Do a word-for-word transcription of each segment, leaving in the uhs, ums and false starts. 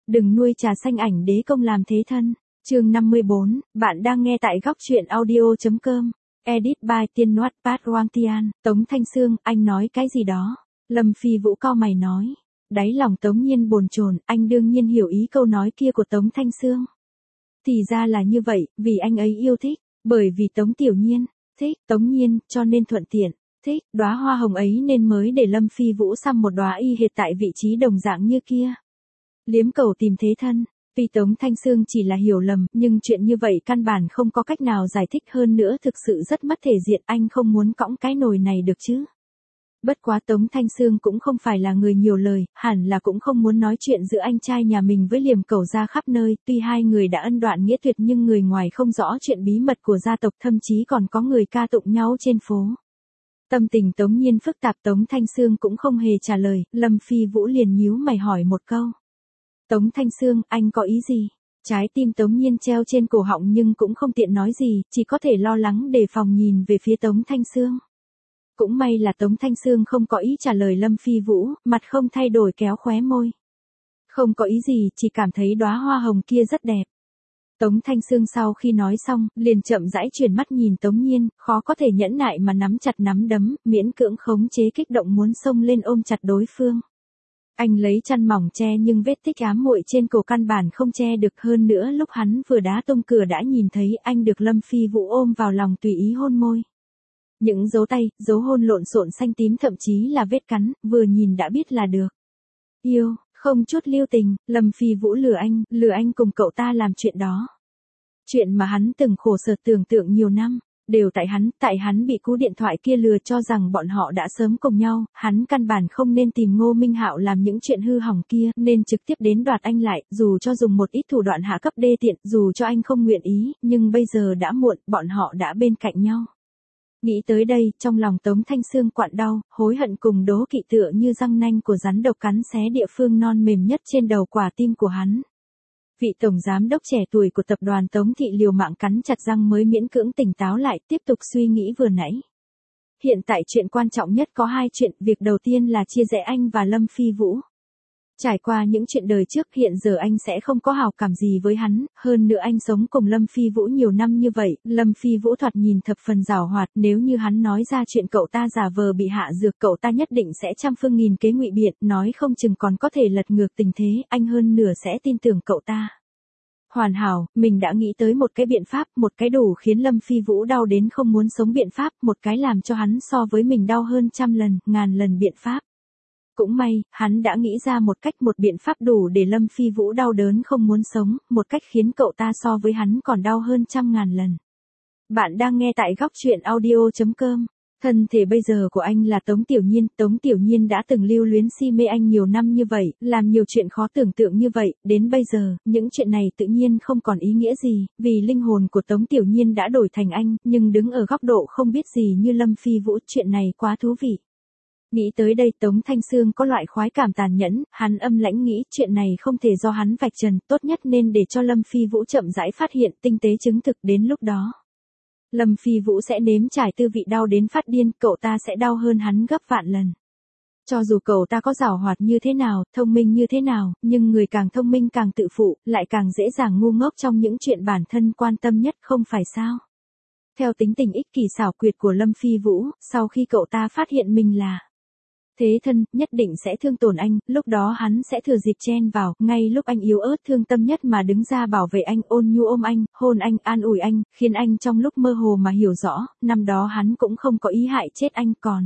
đừng nuôi trà xanh ảnh đế công làm thế thân. Chương năm mươi bốn, bạn đang nghe tại góc truyện audio.com. Edit by Tiên Noát Pat Wang Tian. Tống Thanh Sương, anh nói cái gì đó? Lâm Phi Vũ cau mày nói. Đáy lòng Tống Nhiên bồn chồn, anh đương nhiên hiểu ý câu nói kia của Tống Thanh Sương. Thì ra là như vậy, vì anh ấy yêu thích, bởi vì Tống Tiểu Nhiên thích Tống Nhiên, cho nên thuận tiện thích đóa hoa hồng ấy nên mới để Lâm Phi Vũ xăm một đóa y hệt tại vị trí đồng dạng như kia. Liếm cầu tìm thế thân. Vì Tống Thanh Sương chỉ là hiểu lầm, nhưng chuyện như vậy căn bản không có cách nào giải thích, hơn nữa thực sự rất mất thể diện, anh không muốn cõng cái nồi này được chứ. Bất quá Tống Thanh Sương cũng không phải là người nhiều lời, hẳn là cũng không muốn nói chuyện giữa anh trai nhà mình với Liềm Cẩu ra khắp nơi, tuy hai người đã ân đoạn nghĩa tuyệt nhưng người ngoài không rõ chuyện bí mật của gia tộc, thậm chí còn có người ca tụng nhau trên phố. Tâm tình Tống Nhiên phức tạp, Tống Thanh Sương cũng không hề trả lời, Lâm Phi Vũ liền nhíu mày hỏi một câu. Tống Thanh Sương, anh có ý gì? Trái tim Tống Nhiên treo trên cổ họng nhưng cũng không tiện nói gì, chỉ có thể lo lắng đề phòng nhìn về phía Tống Thanh Sương. Cũng may là Tống Thanh Sương không có ý trả lời Lâm Phi Vũ, mặt không thay đổi kéo khóe môi. Không có ý gì, chỉ cảm thấy đóa hoa hồng kia rất đẹp. Tống Thanh Sương sau khi nói xong, liền chậm rãi chuyển mắt nhìn Tống Nhiên, khó có thể nhẫn nại mà nắm chặt nắm đấm, miễn cưỡng khống chế kích động muốn xông lên ôm chặt đối phương. Anh lấy chăn mỏng che nhưng vết tích ám muội trên cổ căn bản không che được, hơn nữa lúc hắn vừa đá tung cửa đã nhìn thấy anh được Lâm Phi Vũ ôm vào lòng tùy ý hôn môi. Những dấu tay, dấu hôn lộn xộn xanh tím thậm chí là vết cắn, vừa nhìn đã biết là được. Yêu, không chút lưu tình, Lâm Phi Vũ lừa anh, lừa anh cùng cậu ta làm chuyện đó. Chuyện mà hắn từng khổ sở tưởng tượng nhiều năm, đều tại hắn, tại hắn bị cú điện thoại kia lừa cho rằng bọn họ đã sớm cùng nhau, hắn căn bản không nên tìm Ngô Minh Hạo làm những chuyện hư hỏng kia, nên trực tiếp đến đoạt anh lại, dù cho dùng một ít thủ đoạn hạ cấp đê tiện, dù cho anh không nguyện ý, nhưng bây giờ đã muộn, bọn họ đã bên cạnh nhau. Nghĩ tới đây, trong lòng Tống Thanh Sương quặn đau, hối hận cùng đố kỵ tựa như răng nanh của rắn độc cắn xé địa phương non mềm nhất trên đầu quả tim của hắn. Vị tổng giám đốc trẻ tuổi của tập đoàn Tống Thị liều mạng cắn chặt răng mới miễn cưỡng tỉnh táo lại, tiếp tục suy nghĩ vừa nãy. Hiện tại chuyện quan trọng nhất có hai chuyện, việc đầu tiên là chia rẽ anh và Lâm Phi Vũ. Trải qua những chuyện đời trước, hiện giờ anh sẽ không có hảo cảm gì với hắn, hơn nữa anh sống cùng Lâm Phi Vũ nhiều năm như vậy, Lâm Phi Vũ thoạt nhìn thập phần giàu hoạt, nếu như hắn nói ra chuyện cậu ta giả vờ bị hạ dược, cậu ta nhất định sẽ trăm phương nghìn kế ngụy biện, nói không chừng còn có thể lật ngược tình thế, anh hơn nửa sẽ tin tưởng cậu ta. Hoàn hảo, mình đã nghĩ tới một cái biện pháp, một cái đủ khiến Lâm Phi Vũ đau đến không muốn sống biện pháp, một cái làm cho hắn so với mình đau hơn trăm lần, ngàn lần biện pháp. Cũng may, hắn đã nghĩ ra một cách, một biện pháp đủ để Lâm Phi Vũ đau đớn không muốn sống, một cách khiến cậu ta so với hắn còn đau hơn trăm ngàn lần. Bạn đang nghe tại góc truyện audio.com. Thân thể bây giờ của anh là Tống Tiểu Nhiên, Tống Tiểu Nhiên đã từng lưu luyến si mê anh nhiều năm như vậy, làm nhiều chuyện khó tưởng tượng như vậy, đến bây giờ, những chuyện này tự nhiên không còn ý nghĩa gì, vì linh hồn của Tống Tiểu Nhiên đã đổi thành anh, nhưng đứng ở góc độ không biết gì như Lâm Phi Vũ, chuyện này quá thú vị. Nghĩ tới đây Tống Thanh Sương có loại khoái cảm tàn nhẫn, hắn âm lãnh nghĩ chuyện này không thể do hắn vạch trần, tốt nhất nên để cho Lâm Phi Vũ chậm rãi phát hiện, tinh tế chứng thực, đến lúc đó Lâm Phi Vũ sẽ nếm trải tư vị đau đến phát điên, cậu ta sẽ đau hơn hắn gấp vạn lần. Cho dù cậu ta có giàu hoạt như thế nào, thông minh như thế nào, nhưng người càng thông minh càng tự phụ, lại càng dễ dàng ngu ngốc trong những chuyện bản thân quan tâm nhất, không phải sao? Theo tính tình ích kỷ xảo quyệt của Lâm Phi Vũ, sau khi cậu ta phát hiện mình là thế thân, nhất định sẽ thương tổn anh, lúc đó hắn sẽ thừa dịp chen vào, ngay lúc anh yếu ớt thương tâm nhất mà đứng ra bảo vệ anh, ôn nhu ôm anh, hôn anh, an ủi anh, khiến anh trong lúc mơ hồ mà hiểu rõ, năm đó hắn cũng không có ý hại chết anh, còn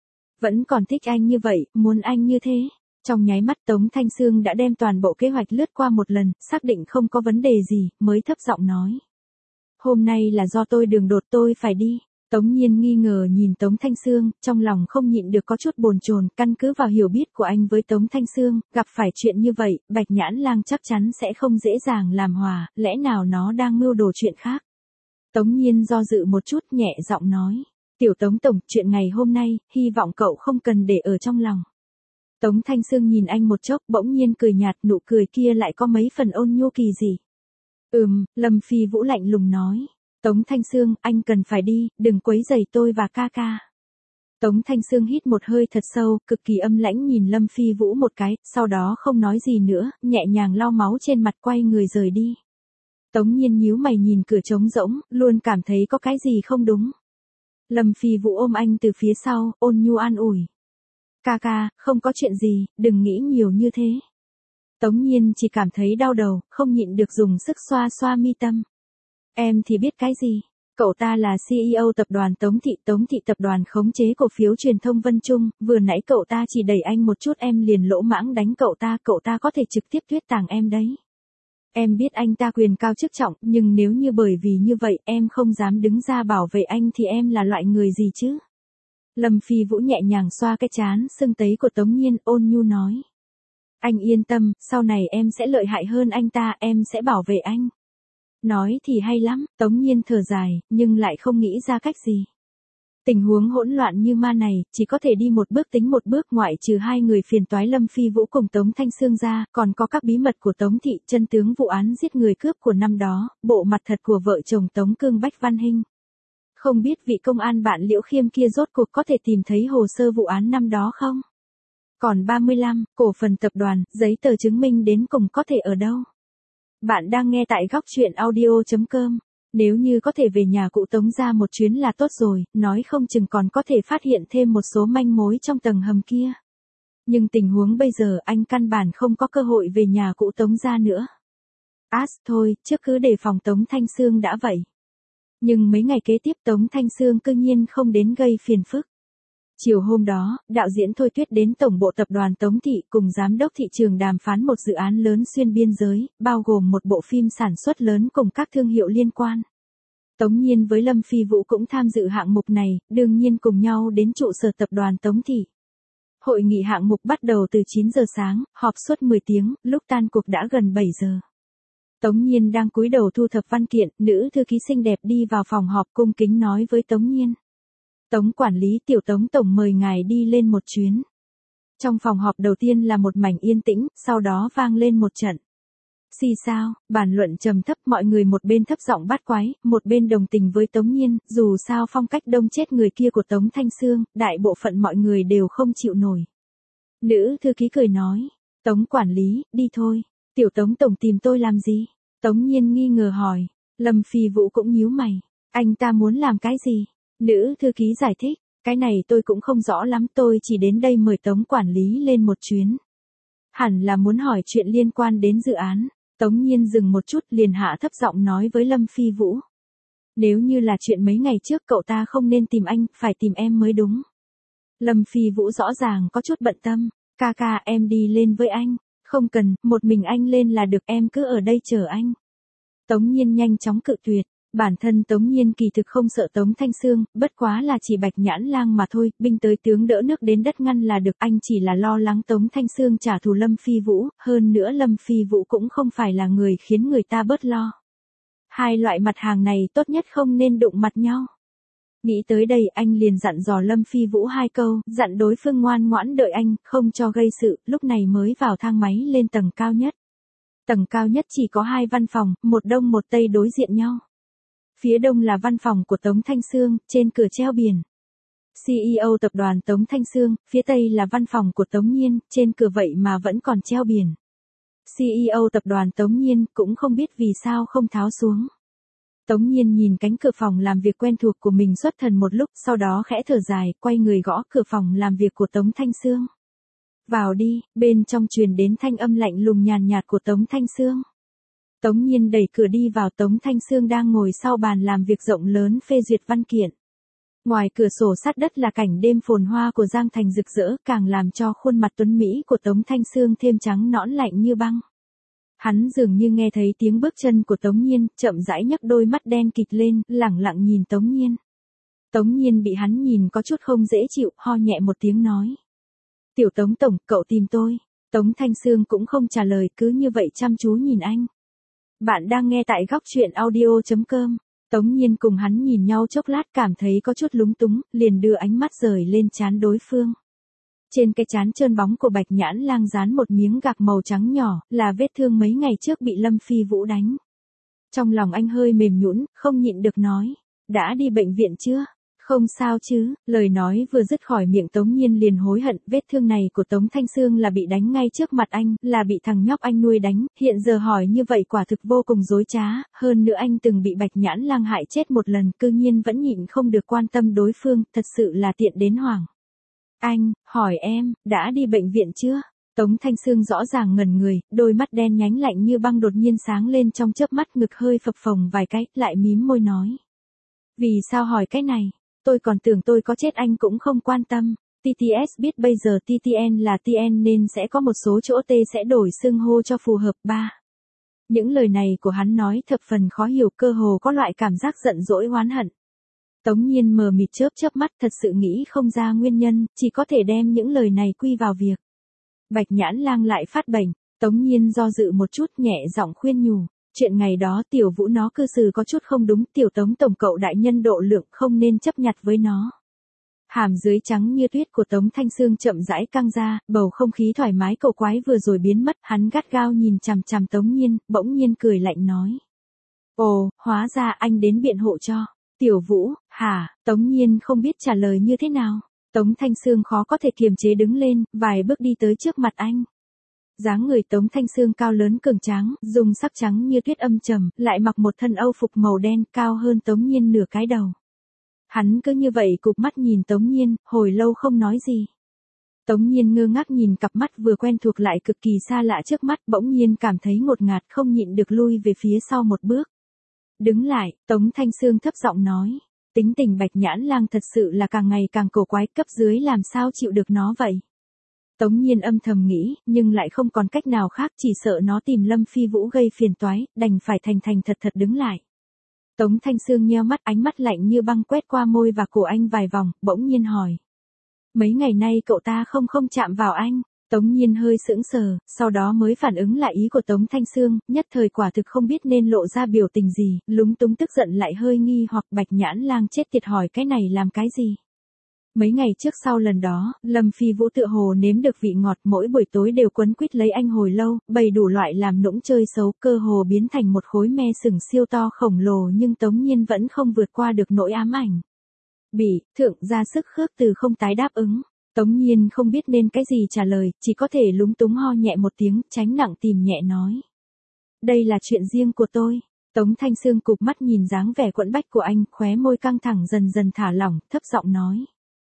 vẫn còn thích anh như vậy, muốn anh như thế. Trong nháy mắt Tống Thanh Sương đã đem toàn bộ kế hoạch lướt qua một lần, xác định không có vấn đề gì, mới thấp giọng nói. Hôm nay là do tôi đường đột, tôi phải đi. Tống Nhiên nghi ngờ nhìn Tống Thanh Sương, trong lòng không nhịn được có chút bồn chồn, căn cứ vào hiểu biết của anh với Tống Thanh Sương, gặp phải chuyện như vậy, Bạch Nhãn Lang chắc chắn sẽ không dễ dàng làm hòa, lẽ nào nó đang mưu đồ chuyện khác. Tống Nhiên do dự một chút, nhẹ giọng nói, tiểu Tống Tổng, chuyện ngày hôm nay, hy vọng cậu không cần để ở trong lòng. Tống Thanh Sương nhìn anh một chốc, bỗng nhiên cười nhạt, nụ cười kia lại có mấy phần ôn nhu kỳ dị. Ừm, Lâm Phi Vũ lạnh lùng nói. Tống Thanh Sương, anh cần phải đi, đừng quấy rầy tôi và ca ca. Tống Thanh Sương hít một hơi thật sâu, cực kỳ âm lãnh nhìn Lâm Phi Vũ một cái, sau đó không nói gì nữa, nhẹ nhàng lau máu trên mặt quay người rời đi. Tống Nhiên nhíu mày nhìn cửa trống rỗng, luôn cảm thấy có cái gì không đúng. Lâm Phi Vũ ôm anh từ phía sau, ôn nhu an ủi. Ca ca, không có chuyện gì, đừng nghĩ nhiều như thế. Tống Nhiên chỉ cảm thấy đau đầu, không nhịn được dùng sức xoa xoa mi tâm. Em thì biết cái gì. Cậu ta là xê e ô tập đoàn Tống Thị, Tống Thị tập đoàn khống chế cổ phiếu truyền thông Vân Trung, vừa nãy cậu ta chỉ đẩy anh một chút em liền lỗ mãng đánh cậu ta, cậu ta có thể trực tiếp tuyết tàng em đấy. Em biết anh ta quyền cao chức trọng, nhưng nếu như bởi vì như vậy em không dám đứng ra bảo vệ anh thì em là loại người gì chứ? Lâm Phi Vũ nhẹ nhàng xoa cái trán sưng tấy của Tống Nhiên, ôn nhu nói. Anh yên tâm, sau này em sẽ lợi hại hơn anh ta, em sẽ bảo vệ anh. Nói thì hay lắm, Tống Nhiên thở dài, nhưng lại không nghĩ ra cách gì. Tình huống hỗn loạn như ma này, chỉ có thể đi một bước tính một bước, ngoại trừ hai người phiền toái Lâm Phi Vũ cùng Tống Thanh Sương ra, còn có các bí mật của Tống Thị, chân tướng vụ án giết người cướp của năm đó, bộ mặt thật của vợ chồng Tống Cương Bách Văn Hinh. Không biết vị công an bạn Liễu Khiêm kia rốt cuộc có thể tìm thấy hồ sơ vụ án năm đó không? Còn ba mươi lăm, cổ phần tập đoàn, giấy tờ chứng minh đến cùng có thể ở đâu? Bạn đang nghe tại góc truyện audio chấm com. Nếu như có thể về nhà cụ Tống ra một chuyến là tốt rồi, nói không chừng còn có thể phát hiện thêm một số manh mối trong tầng hầm kia. Nhưng tình huống bây giờ anh căn bản không có cơ hội về nhà cụ Tống ra nữa. Άς thôi, trước cứ đề phòng Tống Thanh Sương đã vậy. Nhưng mấy ngày kế tiếp Tống Thanh Sương cư nhiên không đến gây phiền phức. Chiều hôm đó, đạo diễn Thôi Tuyết đến tổng bộ tập đoàn Tống Thị cùng giám đốc thị trường đàm phán một dự án lớn xuyên biên giới, bao gồm một bộ phim sản xuất lớn cùng các thương hiệu liên quan. Tống Nhiên với Lâm Phi Vũ cũng tham dự hạng mục này, đương nhiên cùng nhau đến trụ sở tập đoàn Tống Thị. Hội nghị hạng mục bắt đầu từ chín giờ sáng, họp suốt mười tiếng, lúc tan cuộc đã gần bảy giờ. Tống Nhiên đang cúi đầu thu thập văn kiện, nữ thư ký xinh đẹp đi vào phòng họp cung kính nói với Tống Nhiên. Tống quản lý, tiểu Tống tổng mời ngài đi lên một chuyến. Trong phòng họp đầu tiên là một mảnh yên tĩnh, sau đó vang lên một trận. Xì sao, bàn luận trầm thấp, mọi người một bên thấp giọng bát quái, một bên đồng tình với Tống Nhiên, dù sao phong cách đông chết người kia của Tống Thanh Sương, đại bộ phận mọi người đều không chịu nổi. Nữ thư ký cười nói, Tống quản lý, đi thôi, tiểu Tống tổng tìm tôi làm gì? Tống Nhiên nghi ngờ hỏi, Lâm Phi Vũ cũng nhíu mày, anh ta muốn làm cái gì? Nữ thư ký giải thích, cái này tôi cũng không rõ lắm, tôi chỉ đến đây mời Tống quản lý lên một chuyến. Hẳn là muốn hỏi chuyện liên quan đến dự án. Tống Nhiên dừng một chút liền hạ thấp giọng nói với Lâm Phi Vũ. Nếu như là chuyện mấy ngày trước cậu ta không nên tìm anh, phải tìm em mới đúng. Lâm Phi Vũ rõ ràng có chút bận tâm, ca ca em đi lên với anh, không cần, một mình anh lên là được, em cứ ở đây chờ anh. Tống Nhiên nhanh chóng cự tuyệt. Bản thân Tống Nhiên kỳ thực không sợ Tống Thanh Sương, bất quá là chỉ Bạch Nhãn Lang mà thôi, binh tới tướng đỡ nước đến đất ngăn là được, anh chỉ là lo lắng Tống Thanh Sương trả thù Lâm Phi Vũ, hơn nữa Lâm Phi Vũ cũng không phải là người khiến người ta bớt lo. Hai loại mặt hàng này tốt nhất không nên đụng mặt nhau. Nghĩ tới đây anh liền dặn dò Lâm Phi Vũ hai câu, dặn đối phương ngoan ngoãn đợi anh, không cho gây sự, lúc này mới vào thang máy lên tầng cao nhất. Tầng cao nhất chỉ có hai văn phòng, một đông một tây đối diện nhau. Phía đông là văn phòng của Tống Thanh Sương, trên cửa treo biển xê e ô tập đoàn Tống Thanh Sương, phía tây là văn phòng của Tống Nhiên, trên cửa vậy mà vẫn còn treo biển xê e ô tập đoàn Tống Nhiên, cũng không biết vì sao không tháo xuống. Tống Nhiên nhìn cánh cửa phòng làm việc quen thuộc của mình xuất thần một lúc, sau đó khẽ thở dài, quay người gõ cửa phòng làm việc của Tống Thanh Sương. Vào đi, bên trong truyền đến thanh âm lạnh lùng nhàn nhạt của Tống Thanh Sương. Tống Nhiên đẩy cửa đi vào, Tống Thanh Sương đang ngồi sau bàn làm việc rộng lớn phê duyệt văn kiện. Ngoài cửa sổ sát đất là cảnh đêm phồn hoa của Giang Thành rực rỡ, càng làm cho khuôn mặt tuấn Mỹ của Tống Thanh Sương thêm trắng nõn lạnh như băng. Hắn dường như nghe thấy tiếng bước chân của Tống Nhiên, chậm rãi nhấc đôi mắt đen kịt lên, lẳng lặng nhìn Tống Nhiên. Tống Nhiên bị hắn nhìn có chút không dễ chịu, ho nhẹ một tiếng nói. Tiểu Tống tổng, cậu tìm tôi. Tống Thanh Sương cũng không trả lời, cứ như vậy chăm chú nhìn anh. Bạn đang nghe tại góc truyện audio chấm com. Tống Nhiên cùng hắn nhìn nhau chốc lát cảm thấy có chút lúng túng, liền đưa ánh mắt rời lên trán đối phương. Trên cái trán trơn bóng của Bạch Nhãn Lang dán một miếng gạc màu trắng nhỏ, là vết thương mấy ngày trước bị Lâm Phi Vũ đánh. Trong lòng anh hơi mềm nhũn, không nhịn được nói. Đã đi bệnh viện chưa? Không sao chứ, lời nói vừa dứt khỏi miệng Tống Nhiên liền hối hận, vết thương này của Tống Thanh Sương là bị đánh ngay trước mặt anh, là bị thằng nhóc anh nuôi đánh, hiện giờ hỏi như vậy quả thực vô cùng dối trá, hơn nữa anh từng bị Bạch Nhãn Lang hại chết một lần, cư nhiên vẫn nhịn không được quan tâm đối phương, thật sự là tiện đến hoảng. Anh, hỏi em, đã đi bệnh viện chưa? Tống Thanh Sương rõ ràng ngẩn người, đôi mắt đen nhánh lạnh như băng đột nhiên sáng lên trong chớp mắt, ngực hơi phập phồng vài cái, lại mím môi nói. Vì sao hỏi cái này? Tôi còn tưởng tôi có chết anh cũng không quan tâm. tê tê ét biết bây giờ tê tê en là tê en nên sẽ có một số chỗ T sẽ đổi xưng hô cho phù hợp. Ba. Những lời này của hắn nói thập phần khó hiểu, cơ hồ có loại cảm giác giận dỗi oán hận. Tống Nhiên mờ mịt chớp chớp mắt, thật sự nghĩ không ra nguyên nhân, chỉ có thể đem những lời này quy vào việc Bạch Nhãn Lang lại phát bệnh. Tống Nhiên do dự một chút, nhẹ giọng khuyên nhủ. Chuyện ngày đó Tiểu Vũ nó cư xử có chút không đúng, Tiểu Tống tổng cậu đại nhân độ lượng, không nên chấp nhặt với nó. Hàm dưới trắng như tuyết của Tống Thanh Sương chậm rãi căng ra, bầu không khí thoải mái cậu quái vừa rồi biến mất, hắn gắt gao nhìn chằm chằm Tống Nhiên, bỗng nhiên cười lạnh nói. Ồ, hóa ra anh đến biện hộ cho. Tiểu Vũ, hả? Tống Nhiên không biết trả lời như thế nào. Tống Thanh Sương khó có thể kiềm chế đứng lên, vài bước đi tới trước mặt anh. Dáng người Tống Thanh Sương cao lớn cường tráng, dùng sắc trắng như tuyết âm trầm, lại mặc một thân âu phục màu đen, cao hơn Tống Nhiên nửa cái đầu. Hắn cứ như vậy cụp mắt nhìn Tống Nhiên, hồi lâu không nói gì. Tống Nhiên ngơ ngác nhìn cặp mắt vừa quen thuộc lại cực kỳ xa lạ trước mắt, bỗng nhiên cảm thấy ngột ngạt, không nhịn được lui về phía sau một bước. Đứng lại, Tống Thanh Sương thấp giọng nói. Tính tình Bạch Nhãn Lang thật sự là càng ngày càng cổ quái, cấp dưới làm sao chịu được nó vậy? Tống Nhiên âm thầm nghĩ, nhưng lại không còn cách nào khác, chỉ sợ nó tìm Lâm Phi Vũ gây phiền toái, đành phải thành thành thật thật đứng lại. Tống Thanh Sương nheo mắt, ánh mắt lạnh như băng quét qua môi và cổ anh vài vòng, bỗng nhiên hỏi. Mấy ngày nay cậu ta không không chạm vào anh? Tống Nhiên hơi sững sờ, sau đó mới phản ứng lại ý của Tống Thanh Sương, nhất thời quả thực không biết nên lộ ra biểu tình gì, lúng túng tức giận lại hơi nghi hoặc. Bạch Nhãn Lang chết tiệt hỏi cái này làm cái gì? Mấy ngày trước sau lần đó, Lâm Phi Vũ tựa hồ nếm được vị ngọt, mỗi buổi tối đều quấn quýt lấy anh hồi lâu, bày đủ loại làm nũng chơi xấu, cơ hồ biến thành một khối me sừng siêu to khổng lồ, nhưng Tống Nhiên vẫn không vượt qua được nỗi ám ảnh. Bị, thượng ra sức khước từ không tái đáp ứng. Tống Nhiên không biết nên cái gì trả lời, chỉ có thể lúng túng ho nhẹ một tiếng, tránh nặng tìm nhẹ nói. Đây là chuyện riêng của tôi. Tống Thanh Sương cụp mắt nhìn dáng vẻ quẫn bách của anh, khóe môi căng thẳng dần dần thả lỏng, thấp giọng nói.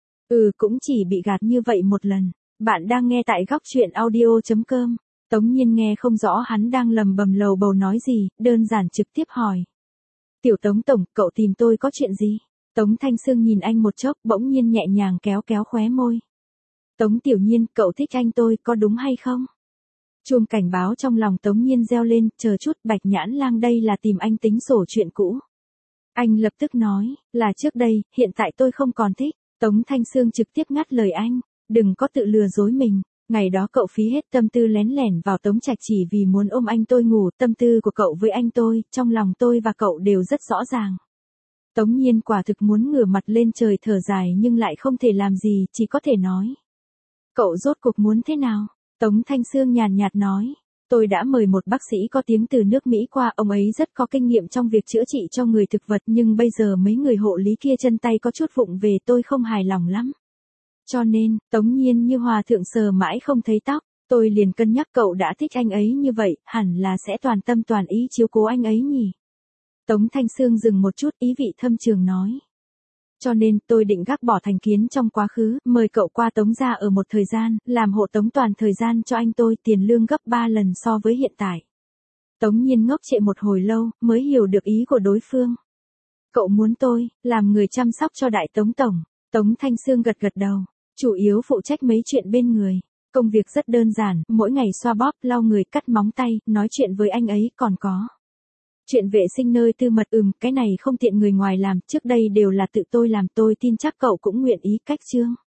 Ừ, cũng chỉ bị gạt như vậy một lần. Bạn đang nghe tại góc truyện audio chấm com. Tống Nhiên nghe không rõ hắn đang lầm bầm lầu bầu nói gì, đơn giản trực tiếp hỏi. Tiểu Tống tổng, cậu tìm tôi có chuyện gì? Tống Thanh Sương nhìn anh một chốc, bỗng nhiên nhẹ nhàng kéo kéo khóe môi. Tống Tiểu Nhiên, cậu thích anh tôi, có đúng hay không? Chuông cảnh báo trong lòng Tống Nhiên reo lên, chờ chút, Bạch Nhãn Lang đây là tìm anh tính sổ chuyện cũ. Anh lập tức nói, là trước đây, hiện tại tôi không còn thích. Tống Thanh Sương trực tiếp ngắt lời anh, đừng có tự lừa dối mình. Ngày đó cậu phí hết tâm tư lén lẻn vào Tống Trạch chỉ vì muốn ôm anh tôi ngủ, tâm tư của cậu với anh tôi, trong lòng tôi và cậu đều rất rõ ràng. Tống Nhiên quả thực muốn ngửa mặt lên trời thở dài nhưng lại không thể làm gì, chỉ có thể nói. Cậu rốt cuộc muốn thế nào? Tống Thanh Sương nhàn nhạt nói. Tôi đã mời một bác sĩ có tiếng từ nước Mỹ qua, ông ấy rất có kinh nghiệm trong việc chữa trị cho người thực vật, nhưng bây giờ mấy người hộ lý kia chân tay có chút vụng về, tôi không hài lòng lắm. Cho nên, Tống Nhiên như hòa thượng sờ mãi không thấy tóc, tôi liền cân nhắc cậu đã thích anh ấy như vậy, hẳn là sẽ toàn tâm toàn ý chiếu cố anh ấy nhỉ. Tống Thanh Sương dừng một chút, ý vị thâm trường nói. Cho nên, tôi định gác bỏ thành kiến trong quá khứ, mời cậu qua Tống gia ở một thời gian, làm hộ tống toàn thời gian cho anh tôi, tiền lương gấp ba lần so với hiện tại. Tống Nhiên ngốc trệ một hồi lâu, mới hiểu được ý của đối phương. Cậu muốn tôi, làm người chăm sóc cho đại Tống tổng. Tống Thanh Sương gật gật đầu, chủ yếu phụ trách mấy chuyện bên người. Công việc rất đơn giản, mỗi ngày xoa bóp, lau người, cắt móng tay, nói chuyện với anh ấy, còn có. Chuyện vệ sinh nơi tư mật, ừm, cái này không tiện người ngoài làm, trước đây đều là tự tôi làm, tôi tin chắc cậu cũng nguyện ý. Cách chương.